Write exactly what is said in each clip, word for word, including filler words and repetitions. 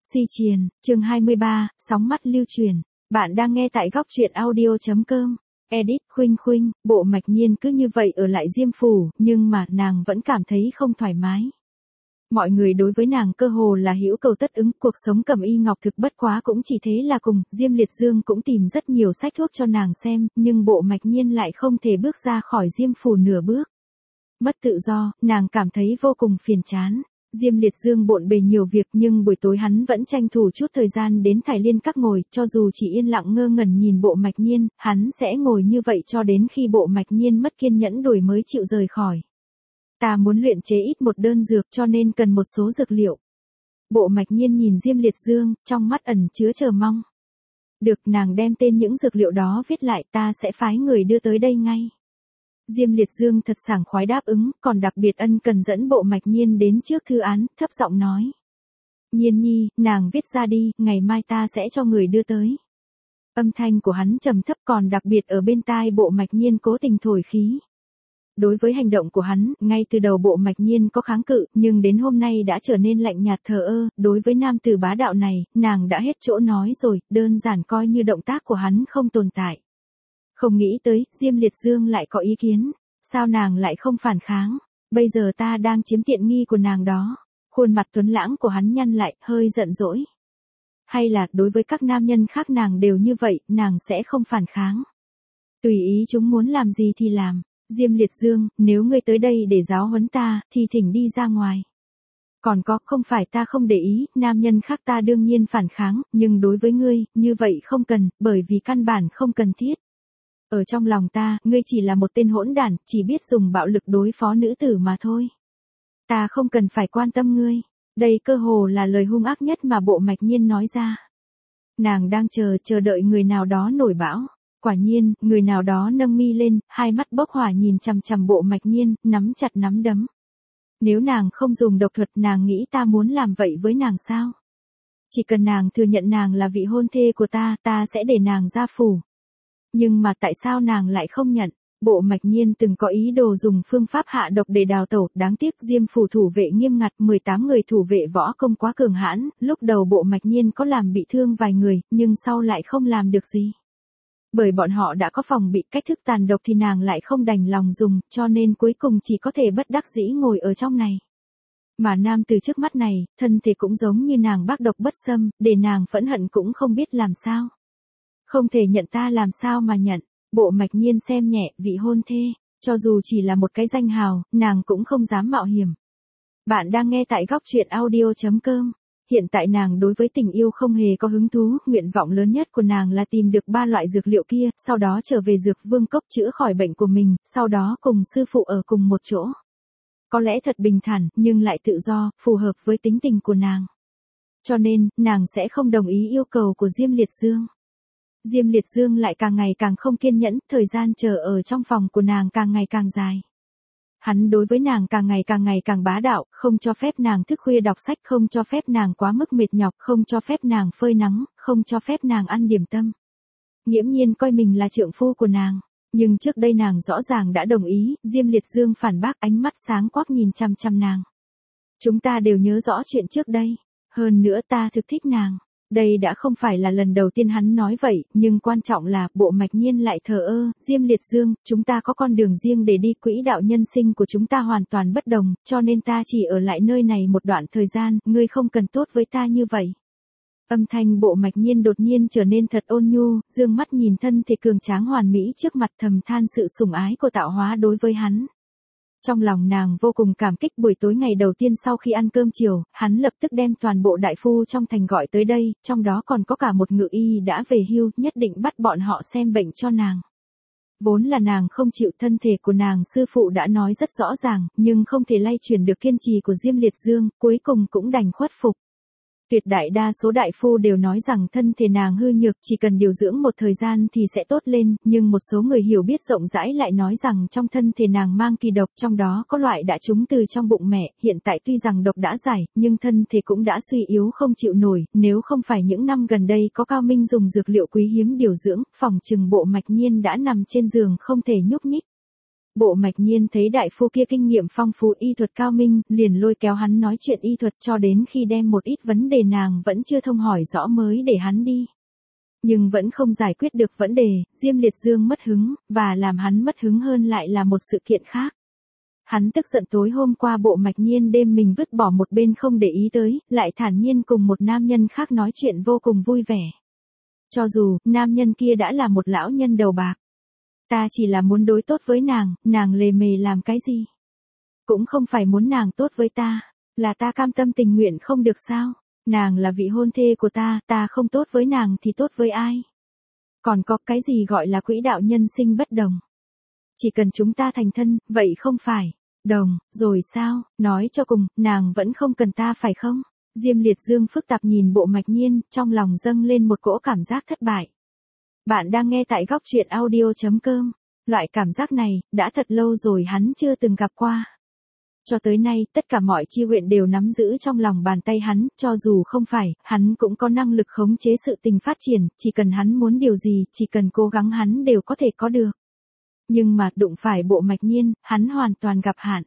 Si Triền, chương hai mươi ba, sóng mắt lưu truyền. Bạn đang nghe tại góc truyện audio chấm com. Edit, Khuynh Khuynh, Bộ Mạch Nhiên cứ như vậy ở lại Diêm Phủ, nhưng mà nàng vẫn cảm thấy không thoải mái. Mọi người đối với nàng cơ hồ là hữu cầu tất ứng, cuộc sống cẩm y ngọc thực bất quá cũng chỉ thế là cùng. Diêm Liệt Dương cũng tìm rất nhiều sách thuốc cho nàng xem, nhưng Bộ Mạch Nhiên lại không thể bước ra khỏi Diêm Phủ nửa bước. Mất tự do, nàng cảm thấy vô cùng phiền chán. Diêm Liệt Dương bộn bề nhiều việc nhưng buổi tối hắn vẫn tranh thủ chút thời gian đến Thải Liên Các ngồi, cho dù chỉ yên lặng ngơ ngẩn nhìn Bộ Mạch Nhiên, hắn sẽ ngồi như vậy cho đến khi Bộ Mạch Nhiên mất kiên nhẫn đuổi mới chịu rời khỏi. Ta muốn luyện chế ít một đơn dược cho nên cần một số dược liệu. Bộ Mạch Nhiên nhìn Diêm Liệt Dương, trong mắt ẩn chứa chờ mong. Được, nàng đem tên những dược liệu đó viết lại, ta sẽ phái người đưa tới đây ngay. Diêm Liệt Dương thật sảng khoái đáp ứng, còn đặc biệt ân cần dẫn Bộ Mạch Nhiên đến trước thư án, thấp giọng nói. Nhiên nhi, nàng viết ra đi, ngày mai ta sẽ cho người đưa tới. Âm thanh của hắn trầm thấp, còn đặc biệt ở bên tai Bộ Mạch Nhiên cố tình thổi khí. Đối với hành động của hắn, ngay từ đầu Bộ Mạch Nhiên có kháng cự, nhưng đến hôm nay đã trở nên lạnh nhạt thờ ơ, đối với nam tử bá đạo này, nàng đã hết chỗ nói rồi, đơn giản coi như động tác của hắn không tồn tại. Không nghĩ tới, Diêm Liệt Dương lại có ý kiến, sao nàng lại không phản kháng, bây giờ ta đang chiếm tiện nghi của nàng đó. Khuôn mặt tuấn lãng của hắn nhăn lại, hơi giận dỗi. Hay là, đối với các nam nhân khác nàng đều như vậy, nàng sẽ không phản kháng. Tùy ý chúng muốn làm gì thì làm. Diêm Liệt Dương, nếu ngươi tới đây để giáo huấn ta, thì thỉnh đi ra ngoài. Còn có, không phải ta không để ý, nam nhân khác ta đương nhiên phản kháng, nhưng đối với ngươi, như vậy không cần, bởi vì căn bản không cần thiết. Ở trong lòng ta, ngươi chỉ là một tên hỗn đản, chỉ biết dùng bạo lực đối phó nữ tử mà thôi. Ta không cần phải quan tâm ngươi. Đây cơ hồ là lời hung ác nhất mà Bộ Mạch Nhiên nói ra. Nàng đang chờ, chờ đợi người nào đó nổi bão. Quả nhiên, người nào đó nâng mi lên, hai mắt bốc hỏa nhìn chằm chằm Bộ Mạch Nhiên, nắm chặt nắm đấm. Nếu nàng không dùng độc thuật, nàng nghĩ ta muốn làm vậy với nàng sao? Chỉ cần nàng thừa nhận nàng là vị hôn thê của ta, ta sẽ để nàng ra phủ. Nhưng mà tại sao nàng lại không nhận? Bộ Mạch Nhiên từng có ý đồ dùng phương pháp hạ độc để đào tẩu, đáng tiếc Diêm Phủ thủ vệ nghiêm ngặt, mười tám người thủ vệ võ công quá cường hãn, lúc đầu Bộ Mạch Nhiên có làm bị thương vài người, nhưng sau lại không làm được gì. Bởi bọn họ đã có phòng bị cách thức tàn độc thì nàng lại không đành lòng dùng, cho nên cuối cùng chỉ có thể bất đắc dĩ ngồi ở trong này. Mà nam từ trước mắt này, thân thể cũng giống như nàng bác độc bất xâm, để nàng phẫn hận cũng không biết làm sao. Không thể nhận ta làm sao mà nhận. Bộ Mạch Nhiên xem nhẹ vị hôn thê, cho dù chỉ là một cái danh hào, nàng cũng không dám mạo hiểm. Bạn đang nghe tại góc truyện audio chấm com. Hiện tại nàng đối với tình yêu không hề có hứng thú, nguyện vọng lớn nhất của nàng là tìm được ba loại dược liệu kia, sau đó trở về Dược Vương Cốc chữa khỏi bệnh của mình, sau đó cùng sư phụ ở cùng một chỗ. Có lẽ thật bình thản, nhưng lại tự do, phù hợp với tính tình của nàng. Cho nên, nàng sẽ không đồng ý yêu cầu của Diêm Liệt Dương. Diêm Liệt Dương lại càng ngày càng không kiên nhẫn, thời gian chờ ở trong phòng của nàng càng ngày càng dài. Hắn đối với nàng càng ngày càng ngày càng bá đạo, không cho phép nàng thức khuya đọc sách, không cho phép nàng quá mức mệt nhọc, không cho phép nàng phơi nắng, không cho phép nàng ăn điểm tâm. Nghiễm nhiên coi mình là trượng phu của nàng, nhưng trước đây nàng rõ ràng đã đồng ý, Diêm Liệt Dương phản bác, ánh mắt sáng quắc nhìn chăm chăm nàng. Chúng ta đều nhớ rõ chuyện trước đây, hơn nữa ta thực thích nàng. Đây đã không phải là lần đầu tiên hắn nói vậy, nhưng quan trọng là, Bộ Mạch Nhiên lại thờ ơ, Diêm Liệt Dương, chúng ta có con đường riêng để đi, quỹ đạo nhân sinh của chúng ta hoàn toàn bất đồng, cho nên ta chỉ ở lại nơi này một đoạn thời gian, ngươi không cần tốt với ta như vậy. Âm thanh Bộ Mạch Nhiên đột nhiên trở nên thật ôn nhu, dương mắt nhìn thân thể cường tráng hoàn mỹ trước mặt, thầm than sự sủng ái của tạo hóa đối với hắn. Trong lòng nàng vô cùng cảm kích. Buổi tối ngày đầu tiên sau khi ăn cơm chiều, hắn lập tức đem toàn bộ đại phu trong thành gọi tới đây, trong đó còn có cả một ngự y đã về hưu, nhất định bắt bọn họ xem bệnh cho nàng. Vốn là nàng không chịu, thân thể của nàng sư phụ đã nói rất rõ ràng, nhưng không thể lay chuyển được kiên trì của Diêm Liệt Dương, cuối cùng cũng đành khuất phục. Tuyệt đại đa số đại phu đều nói rằng thân thể nàng hư nhược, chỉ cần điều dưỡng một thời gian thì sẽ tốt lên, nhưng một số người hiểu biết rộng rãi lại nói rằng trong thân thể nàng mang kỳ độc, trong đó có loại đã trúng từ trong bụng mẹ, hiện tại tuy rằng độc đã giải, nhưng thân thể cũng đã suy yếu không chịu nổi, nếu không phải những năm gần đây có cao minh dùng dược liệu quý hiếm điều dưỡng, phòng chừng Bộ Mạch Nhiên đã nằm trên giường không thể nhúc nhích. Bộ Mạch Nhiên thấy đại phu kia kinh nghiệm phong phú y thuật cao minh, liền lôi kéo hắn nói chuyện y thuật cho đến khi đem một ít vấn đề nàng vẫn chưa thông hỏi rõ mới để hắn đi. Nhưng vẫn không giải quyết được vấn đề, Diêm Liệt Dương mất hứng, và làm hắn mất hứng hơn lại là một sự kiện khác. Hắn tức giận tối hôm qua Bộ Mạch Nhiên đêm mình vứt bỏ một bên không để ý tới, lại thản nhiên cùng một nam nhân khác nói chuyện vô cùng vui vẻ. Cho dù, nam nhân kia đã là một lão nhân đầu bạc. Ta chỉ là muốn đối tốt với nàng, nàng lề mề làm cái gì? Cũng không phải muốn nàng tốt với ta, là ta cam tâm tình nguyện không được sao? Nàng là vị hôn thê của ta, ta không tốt với nàng thì tốt với ai? Còn có cái gì gọi là quỹ đạo nhân sinh bất đồng? Chỉ cần chúng ta thành thân, vậy không phải đồng, rồi sao? Nói cho cùng, nàng vẫn không cần ta phải không? Diêm Liệt Dương phức tạp nhìn Bộ Mạch Nhiên, trong lòng dâng lên một cỗ cảm giác thất bại. Bạn đang nghe tại góc truyện audio chấm com. Loại cảm giác này, đã thật lâu rồi hắn chưa từng gặp qua. Cho tới nay, tất cả mọi chi huyện đều nắm giữ trong lòng bàn tay hắn, cho dù không phải, hắn cũng có năng lực khống chế sự tình phát triển, chỉ cần hắn muốn điều gì, chỉ cần cố gắng hắn đều có thể có được. Nhưng mà, đụng phải Bộ Mạch Nhiên, hắn hoàn toàn gặp hạn.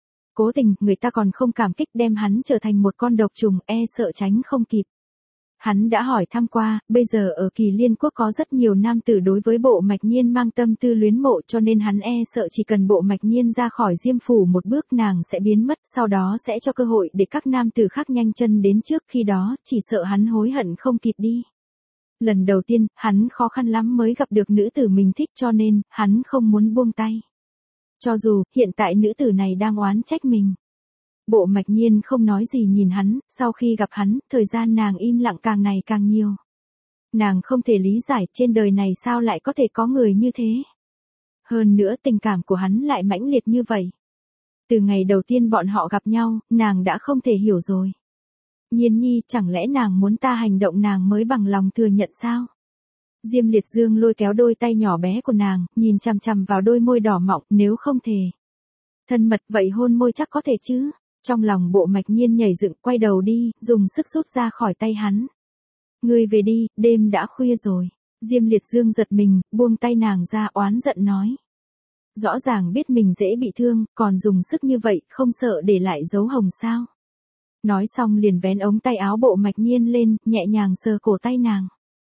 Cố tình, người ta còn không cảm kích đem hắn trở thành một con độc trùng, e sợ tránh không kịp. Hắn đã hỏi thăm qua, bây giờ ở Kỳ Liên Quốc có rất nhiều nam tử đối với Bộ Mạch Nhiên mang tâm tư luyến mộ, cho nên hắn e sợ chỉ cần Bộ Mạch Nhiên ra khỏi Diêm phủ một bước nàng sẽ biến mất, sau đó sẽ cho cơ hội để các nam tử khác nhanh chân đến trước, khi đó, chỉ sợ hắn hối hận không kịp đi. Lần đầu tiên, hắn khó khăn lắm mới gặp được nữ tử mình thích, cho nên, hắn không muốn buông tay. Cho dù, hiện tại nữ tử này đang oán trách mình. Bộ Mạch Nhiên không nói gì nhìn hắn, sau khi gặp hắn, thời gian nàng im lặng càng ngày càng nhiều. Nàng không thể lý giải trên đời này sao lại có thể có người như thế. Hơn nữa tình cảm của hắn lại mãnh liệt như vậy. Từ ngày đầu tiên bọn họ gặp nhau, nàng đã không thể hiểu rồi. Nhiên nhi, chẳng lẽ nàng muốn ta hành động nàng mới bằng lòng thừa nhận sao? Diêm Liệt Dương lôi kéo đôi tay nhỏ bé của nàng, nhìn chằm chằm vào đôi môi đỏ mọng, nếu không thể thân mật vậy hôn môi chắc có thể chứ? Trong lòng Bộ Mạch Nhiên nhảy dựng, quay đầu đi, dùng sức rút ra khỏi tay hắn. Ngươi về đi, đêm đã khuya rồi. Diêm Liệt Dương giật mình, buông tay nàng ra, oán giận nói. Rõ ràng biết mình dễ bị thương, còn dùng sức như vậy, không sợ để lại dấu hồng sao? Nói xong liền vén ống tay áo Bộ Mạch Nhiên lên, nhẹ nhàng sờ cổ tay nàng.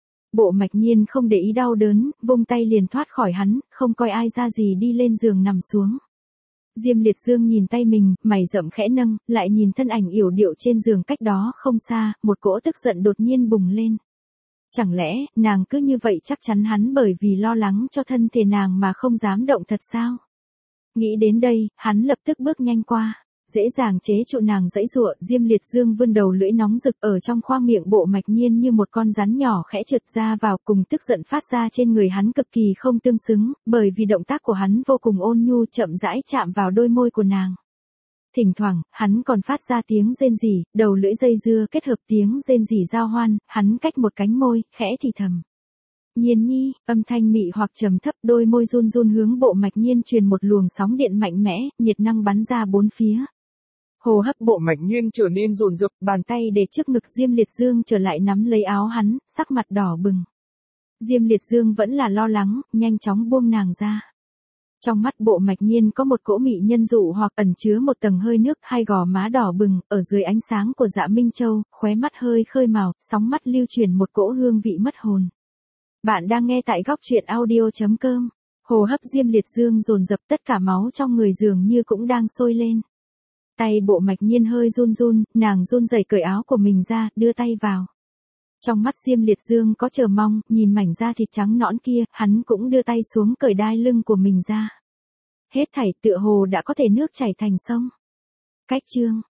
Bộ Mạch Nhiên không để ý đau đớn, vung tay liền thoát khỏi hắn, không coi ai ra gì đi lên giường nằm xuống. Diêm Liệt Dương nhìn tay mình, mày rậm khẽ nâng, lại nhìn thân ảnh yểu điệu trên giường cách đó không xa, một cỗ tức giận đột nhiên bùng lên. Chẳng lẽ, nàng cứ như vậy chắc chắn hắn bởi vì lo lắng cho thân thể nàng mà không dám động thật sao? Nghĩ đến đây, hắn lập tức bước nhanh qua. Dễ dàng chế trụ nàng dãy dụa, Diêm Liệt Dương vươn đầu lưỡi nóng rực ở trong khoang miệng Bộ Mạch Nhiên như một con rắn nhỏ khẽ trượt ra vào, cùng tức giận phát ra trên người hắn cực kỳ không tương xứng, bởi vì động tác của hắn vô cùng ôn nhu chậm rãi chạm vào đôi môi của nàng. Thỉnh thoảng, hắn còn phát ra tiếng rên rỉ, đầu lưỡi dây dưa kết hợp tiếng rên rỉ giao hoan, hắn cách một cánh môi, khẽ thì thầm. Nhiên nhi, âm thanh mị hoặc trầm thấp, đôi môi run run hướng Bộ Mạch Nhiên truyền một luồng sóng điện mạnh mẽ, nhiệt năng bắn ra bốn phía. Hô hấp Bộ Mạch Nhiên trở nên dồn dập, bàn tay để trước ngực Diêm Liệt Dương trở lại nắm lấy áo hắn, sắc mặt đỏ bừng. Diêm Liệt Dương vẫn là lo lắng, nhanh chóng buông nàng ra. Trong mắt Bộ Mạch Nhiên có một cỗ mị nhân dụ hoặc ẩn chứa một tầng hơi nước, hai gò má đỏ bừng, ở dưới ánh sáng của Dạ Minh Châu, khóe mắt hơi khơi màu, sóng mắt lưu truyền một cỗ hương vị mất hồn. Bạn đang nghe tại góc truyện audio chấm com. Hô hấp Diêm Liệt Dương dồn dập, tất cả máu trong người dường như cũng đang sôi lên. Tay Bộ Mạch Nhiên hơi run run, nàng run rẩy cởi áo của mình ra, đưa tay vào. Trong mắt Diêm Liệt Dương có chờ mong, nhìn mảnh da thịt trắng nõn kia, hắn cũng đưa tay xuống cởi đai lưng của mình ra. Hết thảy tựa hồ đã có thể nước chảy thành sông. Cách chương